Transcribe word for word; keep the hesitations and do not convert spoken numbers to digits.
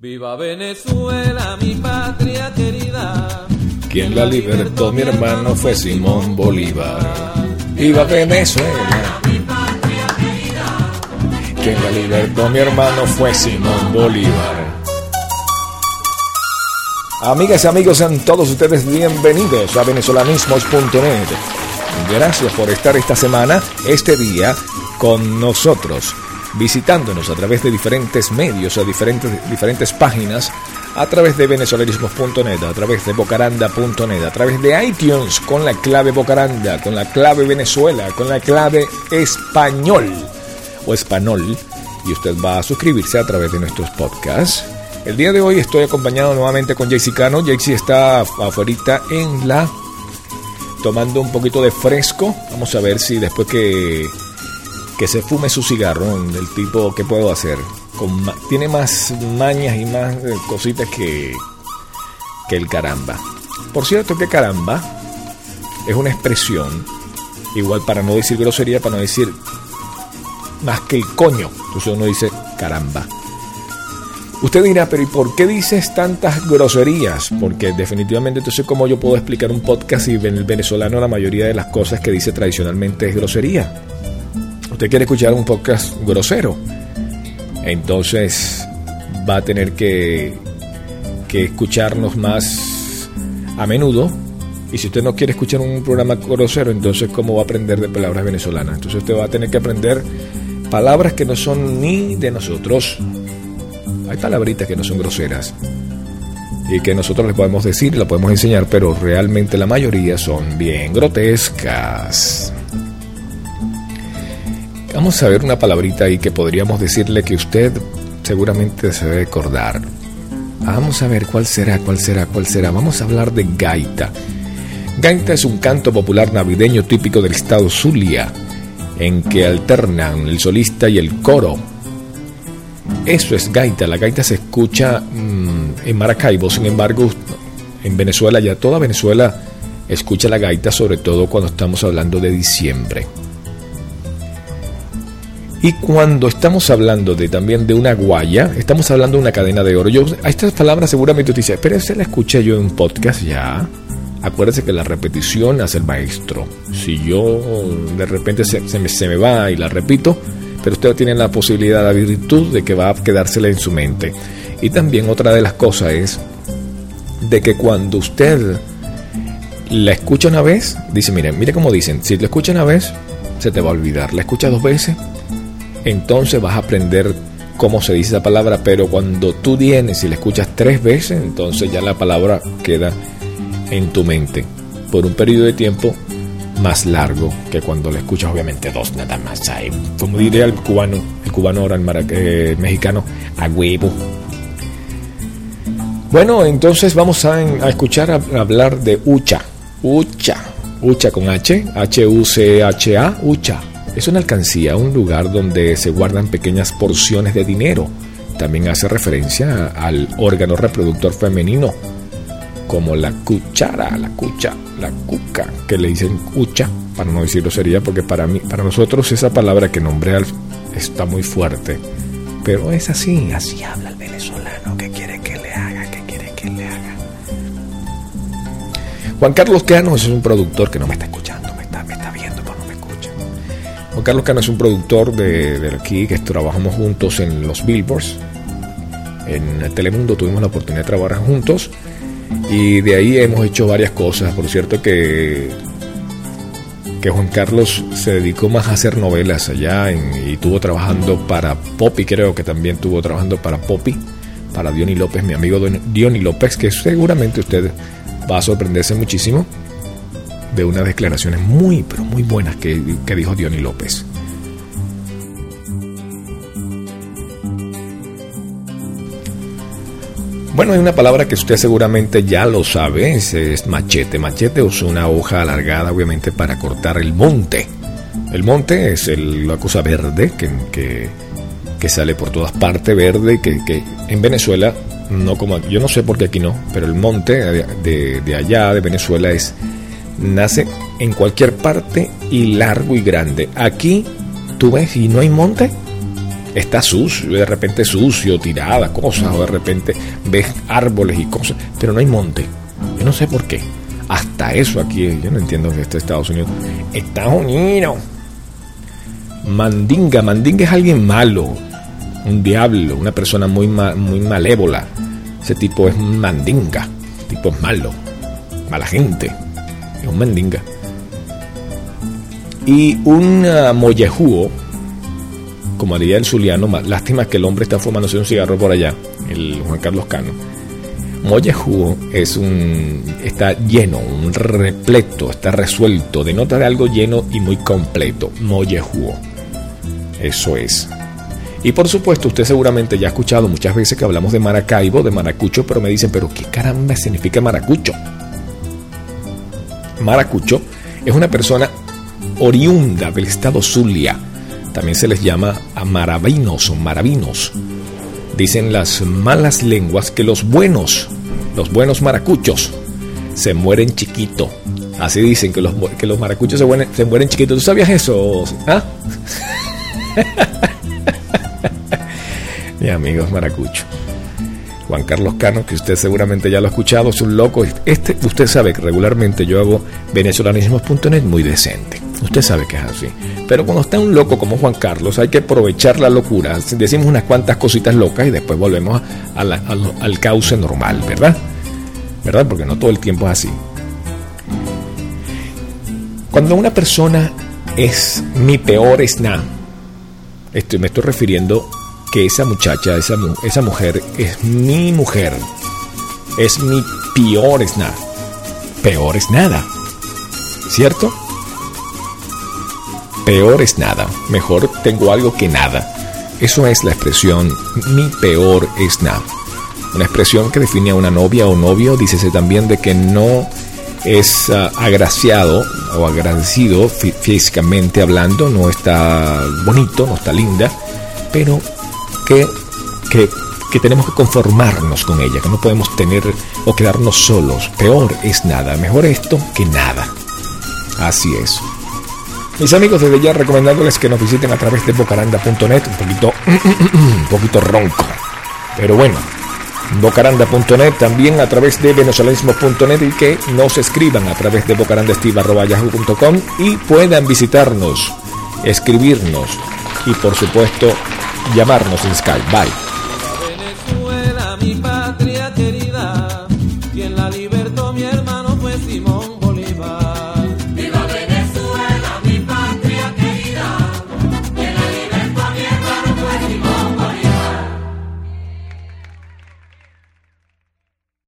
Viva Venezuela, mi patria querida. Quien la libertó, mi hermano, fue Simón Bolívar. Viva Venezuela, mi patria querida. Quien la libertó, mi hermano, fue Simón Bolívar. Amigas y amigos, sean todos ustedes bienvenidos a venezolanismos punto net. Gracias por estar esta semana, este día, con nosotros, visitándonos a través de diferentes medios, a diferentes, diferentes páginas, a través de venezolanismos punto net, a través de bocaranda punto net, a través de iTunes con la clave Bocaranda, con la clave Venezuela, con la clave español o español, y usted va a suscribirse a través de nuestros podcasts. El día de hoy estoy acompañado nuevamente con Jaycee Cano. Jaycee está afuera en la tomando un poquito de fresco. Vamos a ver si después que que se fume su cigarro, del tipo, ¿qué puedo hacer? Con, tiene más mañas y más eh, cositas que, que el caramba. Por cierto, que caramba es una expresión, igual para no decir grosería, para no decir más que el coño. Entonces uno dice caramba. Usted dirá, pero ¿y por qué dices tantas groserías? Porque definitivamente, entonces, ¿cómo yo puedo explicar un podcast si en el venezolano la mayoría de las cosas que dice tradicionalmente es grosería? Usted quiere escuchar un podcast grosero, entonces va a tener que, que escucharnos más a menudo. Y si usted no quiere escuchar un programa grosero, entonces ¿cómo va a aprender de palabras venezolanas? Entonces usted va a tener que aprender palabras que no son ni de nosotros. Hay palabritas que no son groseras y que nosotros les podemos decir, las podemos enseñar, pero realmente la mayoría son bien grotescas. Vamos a ver una palabrita ahí que podríamos decirle que usted seguramente se debe recordar. Vamos a ver cuál será, cuál será, cuál será. Vamos a hablar de gaita. Gaita es un canto popular navideño típico del estado Zulia, en que alternan el solista y el coro. Eso es gaita. La gaita se escucha mmm, en Maracaibo. Sin embargo, en Venezuela, ya toda Venezuela escucha la gaita, sobre todo cuando estamos hablando de diciembre. Y cuando estamos hablando de también de una guaya, estamos hablando de una cadena de oro. Yo, a estas palabras seguramente usted dice, pero esa la escuché yo en un podcast ya. Acuérdese que la repetición hace el maestro. Si yo de repente se, se, me, se me va y la repito, pero usted tiene la posibilidad, la virtud de que va a quedársela en su mente. Y también otra de las cosas es de que cuando usted la escucha una vez, dice, mire, mire cómo dicen, si la escucha una vez, se te va a olvidar. La escucha dos veces, entonces vas a aprender cómo se dice esa palabra, pero cuando tú vienes y la escuchas tres veces, entonces ya la palabra queda en tu mente por un periodo de tiempo más largo que cuando la escuchas obviamente dos nada más. Ay, como diría el cubano, el cubano ahora el marac- eh, mexicano, a huevo. Bueno, entonces vamos a, a escuchar a, a hablar de Ucha. Ucha, Ucha con H, H U C H A, Ucha. Es una alcancía, un lugar donde se guardan pequeñas porciones de dinero. También hace referencia al órgano reproductor femenino, como la cuchara, la cucha, la cuca, que le dicen cucha, para no decirlo sería, porque para mí, para nosotros esa palabra que nombré está muy fuerte. Pero es así, así habla el venezolano. ¿Qué quiere que le haga? ¿Qué quiere que le haga? Juan Carlos Cano es un productor que no me está escuchando, me está, me está viendo, pero no me escucha. Juan Carlos Cano es un productor de, de aquí, que trabajamos juntos en los Billboards. En Telemundo tuvimos la oportunidad de trabajar juntos y de ahí hemos hecho varias cosas. Por cierto que, que Juan Carlos se dedicó más a hacer novelas allá en, y estuvo trabajando para Poppy, creo que también estuvo trabajando para Poppy, para Diony López, mi amigo Diony López, que seguramente usted va a sorprenderse muchísimo de unas declaraciones muy, pero muy buenas que, que dijo Diony López. Bueno, hay una palabra que usted seguramente ya lo sabe, es, es machete. Machete es una hoja alargada, obviamente, para cortar el monte. El monte es el, la cosa verde que, que, que sale por todas partes, verde, que, que en Venezuela, no como aquí, yo no sé por qué aquí no, pero el monte de, de, de allá, de Venezuela, es nace en cualquier parte y largo y grande. Aquí tú ves y no hay monte, está sucio, de repente sucio, tirada, cosas, o de repente ves árboles y cosas, pero no hay monte. Yo no sé por qué. Hasta eso aquí, yo no entiendo que esto es Estados Unidos. Estados Unidos. Mandinga, mandinga es alguien malo, un diablo, una persona muy, ma, muy malévola. Ese tipo es mandinga, ese tipo es malo, mala gente, es un mandinga. Y un uh, mollejúo, como diría el zuliano, lástima que el hombre está fumándose un cigarro por allá, el Juan Carlos Cano. Mollejúo es un, está lleno, un repleto, está resuelto, denota de algo lleno y muy completo. Mollejúo, eso es. Y por supuesto, usted seguramente ya ha escuchado muchas veces que hablamos de Maracaibo, de maracucho, pero me dicen, ¿pero qué caramba significa maracucho? Maracucho es una persona oriunda del estado Zulia. También se les llama a maravinos o maravinos. Dicen las malas lenguas que los buenos, los buenos maracuchos, se mueren chiquito. Así dicen que los, que los maracuchos se mueren, se mueren chiquitos. ¿Tú sabías eso? ¿Ah? Mi amigo maracucho. Juan Carlos Cano, que usted seguramente ya lo ha escuchado, es un loco. Este, usted sabe que regularmente yo hago venezolanismos punto net muy decente. Usted sabe que es así. Pero cuando está un loco como Juan Carlos, hay que aprovechar la locura. Decimos unas cuantas cositas locas y después volvemos a la, a lo, al cauce normal, ¿verdad? ¿Verdad? Porque no todo el tiempo es así. Cuando una persona es mi peor esná, estoy, me estoy refiriendo que esa muchacha, esa, esa mujer es mi mujer, es mi peor esná. Peor es nada, ¿cierto? Peor es nada, mejor tengo algo que nada. Eso es la expresión mi peor es nada. Una expresión que define a una novia o novio. Dícese también de que no es uh, agraciado o agradecido fí- físicamente hablando, no está bonito, no está linda, pero que, que, que tenemos que conformarnos con ella, que no podemos tener o quedarnos solos. Peor es nada, mejor esto que nada. Así es. Mis amigos, desde ya recomendándoles que nos visiten a través de bocaranda punto net, un poquito, un poquito ronco, pero bueno, bocaranda punto net, también a través de venezolanismos punto net, y que nos escriban a través de bocarandasteve arroba yahoo punto com y puedan visitarnos, escribirnos y por supuesto llamarnos en Skype. Bye.